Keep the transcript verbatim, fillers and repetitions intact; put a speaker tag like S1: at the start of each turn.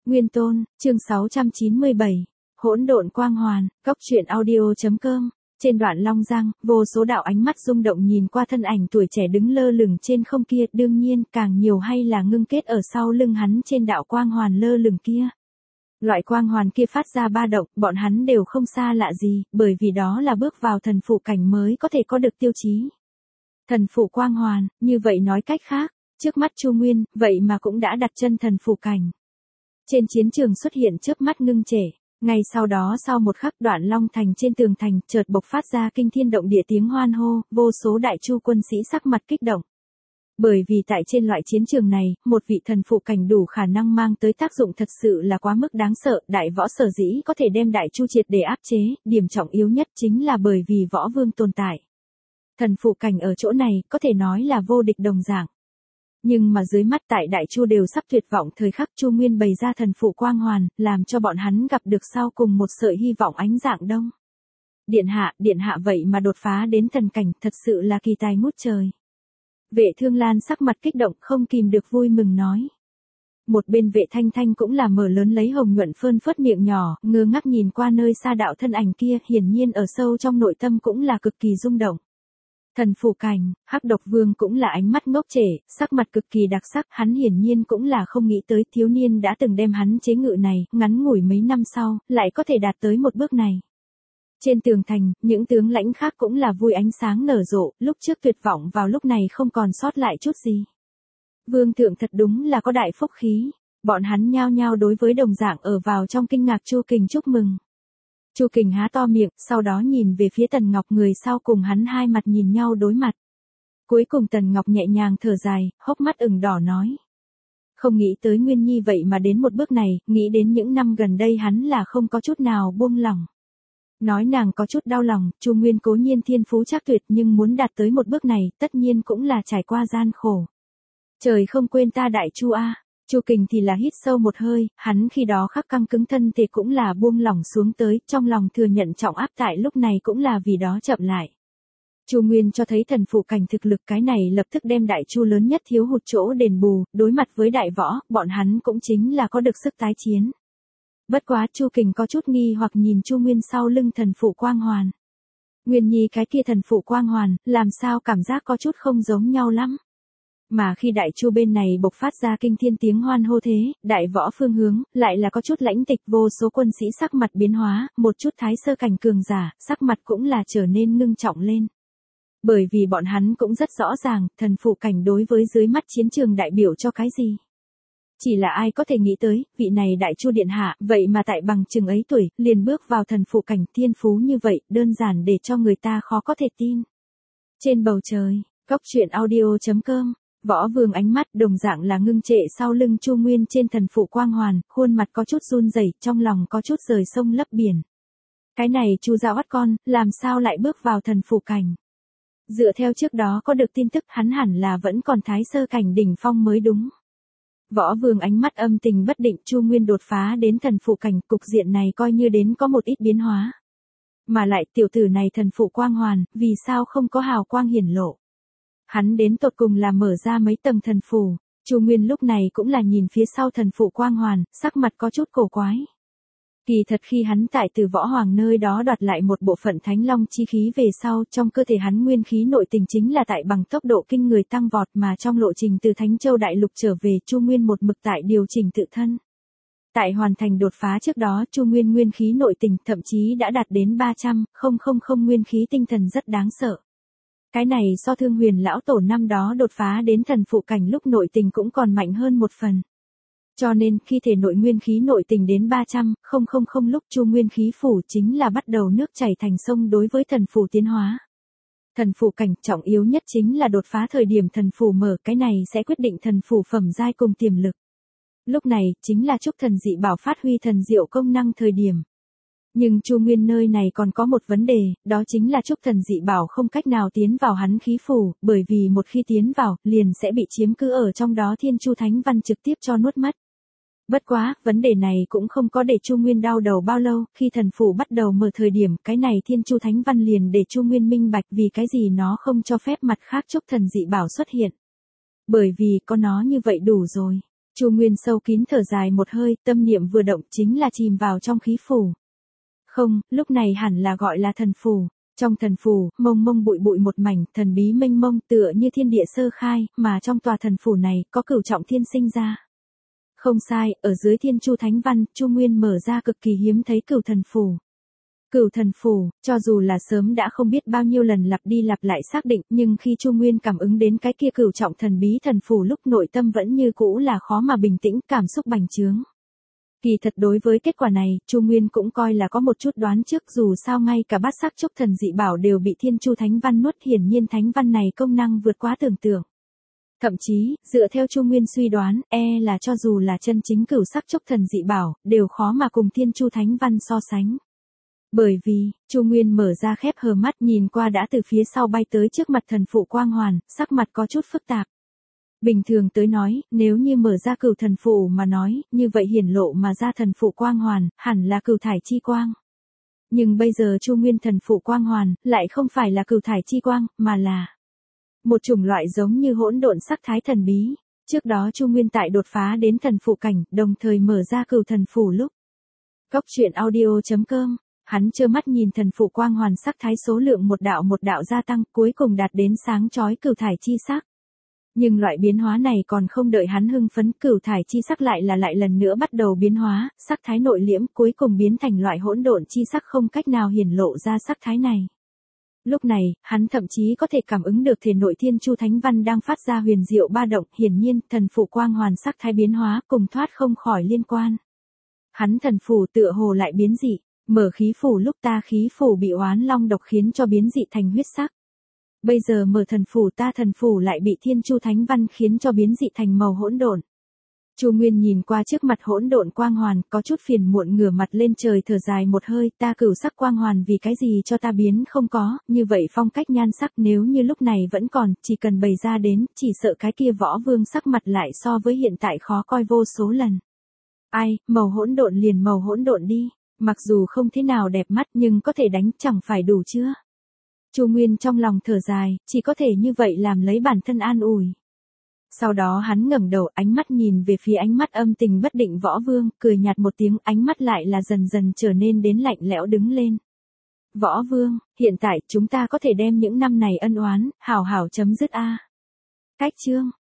S1: Nguyên Tôn, chương sáu trăm chín mươi bảy, Hỗn độn quang hoàn, Cốc truyện audio.com. Trên đoạn Long Giang, vô số đạo ánh mắt rung động nhìn qua thân ảnh tuổi trẻ đứng lơ lửng trên không kia, đương nhiên, càng nhiều hay là ngưng kết ở sau lưng hắn trên đạo quang hoàn lơ lửng kia. Loại quang hoàn kia phát ra ba động, bọn hắn đều không xa lạ gì, bởi vì đó là bước vào thần phụ cảnh mới có thể có được tiêu chí. Thần phụ quang hoàn, như vậy nói cách khác, trước mắt Chu Nguyên, vậy mà cũng đã đặt chân thần phụ cảnh. Trên chiến trường xuất hiện chớp mắt ngưng trệ, ngay sau đó sau một khắc Đoạn Long Thành trên tường thành chợt bộc phát ra kinh thiên động địa tiếng hoan hô, vô số đại chu quân sĩ sắc mặt kích động. Bởi vì tại trên loại chiến trường này, một vị thần phụ cảnh đủ khả năng mang tới tác dụng thật sự là quá mức đáng sợ, đại võ sở dĩ có thể đem đại chu triệt để áp chế, điểm trọng yếu nhất chính là bởi vì võ vương tồn tại. Thần phụ cảnh ở chỗ này có thể nói là vô địch đồng dạng. Nhưng mà dưới mắt tại đại chu đều sắp tuyệt vọng thời khắc Chu Nguyên bày ra thần phụ quang hoàn, làm cho bọn hắn gặp được sau cùng một sợi hy vọng ánh dạng đông. Điện hạ, điện hạ vậy mà đột phá đến thần cảnh, thật sự là kỳ tài ngút trời. Vệ Thương Lan sắc mặt kích động không kìm được vui mừng nói. Một bên Vệ Thanh Thanh cũng là mở lớn lấy hồng nhuận phơn phớt miệng nhỏ, ngơ ngác nhìn qua nơi xa đạo thân ảnh kia, hiển nhiên ở sâu trong nội tâm cũng là cực kỳ rung động. Thần phụ cảnh, Hắc Độc Vương cũng là ánh mắt ngốc trệ, sắc mặt cực kỳ đặc sắc, hắn hiển nhiên cũng là không nghĩ tới thiếu niên đã từng đem hắn chế ngự này, ngắn ngủi mấy năm sau, lại có thể đạt tới một bước này. Trên tường thành, những tướng lãnh khác cũng là vui ánh sáng nở rộ, lúc trước tuyệt vọng vào lúc này không còn sót lại chút gì. Vương thượng thật đúng là có đại phúc khí, bọn hắn nhao nhao đối với đồng dạng ở vào trong kinh ngạc Chu Kình chúc mừng. Chu Kình há to miệng, sau đó nhìn về phía Tần Ngọc, người sau cùng hắn hai mặt nhìn nhau đối mặt. Cuối cùng Tần Ngọc nhẹ nhàng thở dài, hốc mắt ửng đỏ nói. Không nghĩ tới Nguyên Nhi vậy mà đến một bước này, nghĩ đến những năm gần đây hắn là không có chút nào buông lỏng. Nói nàng có chút đau lòng, Chu Nguyên cố nhiên thiên phú trác tuyệt nhưng muốn đạt tới một bước này, tất nhiên cũng là trải qua gian khổ. Trời không quên ta đại Chu a. Chu Kình thì là hít sâu một hơi, hắn khi đó khắc căng cứng thân thể cũng là buông lỏng xuống tới, trong lòng thừa nhận trọng áp tại lúc này cũng là vì đó chậm lại. Chu Nguyên cho thấy thần phụ cảnh thực lực, cái này lập tức đem đại chu lớn nhất thiếu hụt chỗ đền bù, đối mặt với đại võ, bọn hắn cũng chính là có được sức tái chiến. Bất quá Chu Kình có chút nghi hoặc nhìn Chu Nguyên sau lưng thần phụ quang hoàn. Nguyên Nhi cái kia thần phụ quang hoàn, làm sao cảm giác có chút không giống nhau lắm. Mà khi đại chu bên này bộc phát ra kinh thiên tiếng hoan hô thế, đại võ phương hướng, lại là có chút lãnh tịch, vô số quân sĩ sắc mặt biến hóa, một chút thái sơ cảnh cường giả, sắc mặt cũng là trở nên ngưng trọng lên. Bởi vì bọn hắn cũng rất rõ ràng, thần phụ cảnh đối với dưới mắt chiến trường đại biểu cho cái gì. Chỉ là ai có thể nghĩ tới, vị này đại chu điện hạ, vậy mà tại bằng chừng ấy tuổi, liền bước vào thần phụ cảnh, thiên phú như vậy, đơn giản để cho người ta khó có thể tin. Trên bầu trời, Cốc truyện audio.com. Võ Vương ánh mắt đồng dạng là ngưng trệ sau lưng Chu Nguyên trên thần phụ quang hoàn, khuôn mặt có chút run rẩy, trong lòng có chút rời sông lấp biển. Cái này Chu gia oắt con, làm sao lại bước vào thần phụ cảnh? Dựa theo trước đó có được tin tức, hắn hẳn là vẫn còn thái sơ cảnh đỉnh phong mới đúng. Võ Vương ánh mắt âm tình bất định, Chu Nguyên đột phá đến thần phụ cảnh, cục diện này coi như đến có một ít biến hóa. Mà lại tiểu tử này thần phụ quang hoàn, vì sao không có hào quang hiển lộ? Hắn đến tột cùng là mở ra mấy tầng thần phù. Chu Nguyên lúc này cũng là nhìn phía sau thần phụ quang hoàn, sắc mặt có chút cổ quái. Kỳ thật khi hắn tại Từ Võ Hoàng nơi đó đoạt lại một bộ phận Thánh Long chi khí về sau, trong cơ thể hắn nguyên khí nội tình chính là tại bằng tốc độ kinh người tăng vọt, mà trong lộ trình từ Thánh Châu Đại Lục trở về, Chu Nguyên một mực tại điều chỉnh tự thân. Tại hoàn thành đột phá trước đó, Chu Nguyên nguyên khí nội tình thậm chí đã đạt đến ba trăm nghìn nguyên khí tinh thần, rất đáng sợ. Cái này so Thương Huyền lão tổ năm đó đột phá đến thần phụ cảnh lúc nội tình cũng còn mạnh hơn một phần. Cho nên khi thể nội nguyên khí nội tình đến ba trăm nghìn lúc Chu Nguyên khí phủ chính là bắt đầu nước chảy thành sông đối với thần phù tiến hóa. Thần phù cảnh trọng yếu nhất chính là đột phá thời điểm thần phù mở, cái này sẽ quyết định thần phù phẩm giai cùng tiềm lực. Lúc này chính là chúc thần dị bảo phát huy thần diệu công năng thời điểm. Nhưng Chu Nguyên nơi này còn có một vấn đề, đó chính là chúc thần dị bảo không cách nào tiến vào hắn khí phủ, bởi vì một khi tiến vào, liền sẽ bị chiếm cứ ở trong đó Thiên Chu Thánh Văn trực tiếp cho nuốt mất. Bất quá, vấn đề này cũng không có để Chu Nguyên đau đầu bao lâu, khi thần phủ bắt đầu mở thời điểm, cái này Thiên Chu Thánh Văn liền để Chu Nguyên minh bạch vì cái gì nó không cho phép mặt khác chúc thần dị bảo xuất hiện. Bởi vì có nó như vậy đủ rồi. Chu Nguyên sâu kín thở dài một hơi, tâm niệm vừa động chính là chìm vào trong khí phủ. Không, lúc này hẳn là gọi là thần phủ. Trong thần phủ, mông mông bụi bụi một mảnh, thần bí mênh mông tựa như thiên địa sơ khai, mà trong tòa thần phủ này, có cửu trọng thiên sinh ra. Không sai, ở dưới thiên chu thánh văn, Chu Nguyên mở ra cực kỳ hiếm thấy cửu thần phủ. Cửu thần phủ, cho dù là sớm đã không biết bao nhiêu lần lặp đi lặp lại xác định, nhưng khi Chu Nguyên cảm ứng đến cái kia cửu trọng thần bí thần phủ lúc nội tâm vẫn như cũ là khó mà bình tĩnh, cảm xúc bành trướng. Kỳ thật đối với kết quả này, Chu Nguyên cũng coi là có một chút đoán trước, dù sao ngay cả bát sắc chốc thần dị bảo đều bị thiên chu thánh văn nuốt, hiển nhiên thánh văn này công năng vượt quá tưởng tượng. Thậm chí, dựa theo Chu Nguyên suy đoán, e là cho dù là chân chính cửu sắc chốc thần dị bảo, đều khó mà cùng thiên chu thánh văn so sánh. Bởi vì, Chu Nguyên mở ra khép hờ mắt nhìn qua đã từ phía sau bay tới trước mặt thần phụ quang hoàn, sắc mặt có chút phức tạp. Bình thường tới nói, nếu như mở ra cửu thần phụ mà nói, như vậy hiển lộ mà ra thần phụ quang hoàn, hẳn là cửu thải chi quang. Nhưng bây giờ Chu Nguyên thần phụ quang hoàn, lại không phải là cửu thải chi quang, mà là một chủng loại giống như hỗn độn sắc thái thần bí. Trước đó Chu Nguyên tại đột phá đến thần phụ cảnh, đồng thời mở ra cửu thần phủ lúc. Cốc truyện audio chấm com, hắn trơ mắt nhìn thần phụ quang hoàn sắc thái số lượng một đạo một đạo gia tăng, cuối cùng đạt đến sáng chói cửu thải chi sắc. Nhưng loại biến hóa này còn không đợi hắn hưng phấn, cửu thải chi sắc lại là lại lần nữa bắt đầu biến hóa, sắc thái nội liễm, cuối cùng biến thành loại hỗn độn chi sắc không cách nào hiển lộ ra sắc thái này. Lúc này, hắn thậm chí có thể cảm ứng được thể nội thiên chu thánh văn đang phát ra huyền diệu ba động, hiển nhiên, thần phụ quang hoàn sắc thái biến hóa cùng thoát không khỏi liên quan. Hắn thần phủ tựa hồ lại biến dị, mở khí phủ lúc ta khí phủ bị oán long độc khiến cho biến dị thành huyết sắc. Bây giờ mở thần phủ ta thần phủ lại bị thiên chu thánh văn khiến cho biến dị thành màu hỗn độn. Chu Nguyên nhìn qua trước mặt hỗn độn quang hoàn, có chút phiền muộn ngửa mặt lên trời thở dài một hơi, ta cửu sắc quang hoàn vì cái gì cho ta biến không có, như vậy phong cách nhan sắc nếu như lúc này vẫn còn, chỉ cần bày ra đến, chỉ sợ cái kia võ vương sắc mặt lại so với hiện tại khó coi vô số lần. Ai, màu hỗn độn liền màu hỗn độn đi, mặc dù không thế nào đẹp mắt nhưng có thể đánh chẳng phải đủ chưa? Chu Nguyên trong lòng thở dài, chỉ có thể như vậy làm lấy bản thân an ủi. Sau đó hắn ngẩng đầu, ánh mắt nhìn về phía ánh mắt âm tình bất định võ vương, cười nhạt một tiếng, ánh mắt lại là dần dần trở nên đến lạnh lẽo đứng lên. Võ vương, hiện tại chúng ta có thể đem những năm này ân oán, hảo hảo chấm dứt a. Cách chương,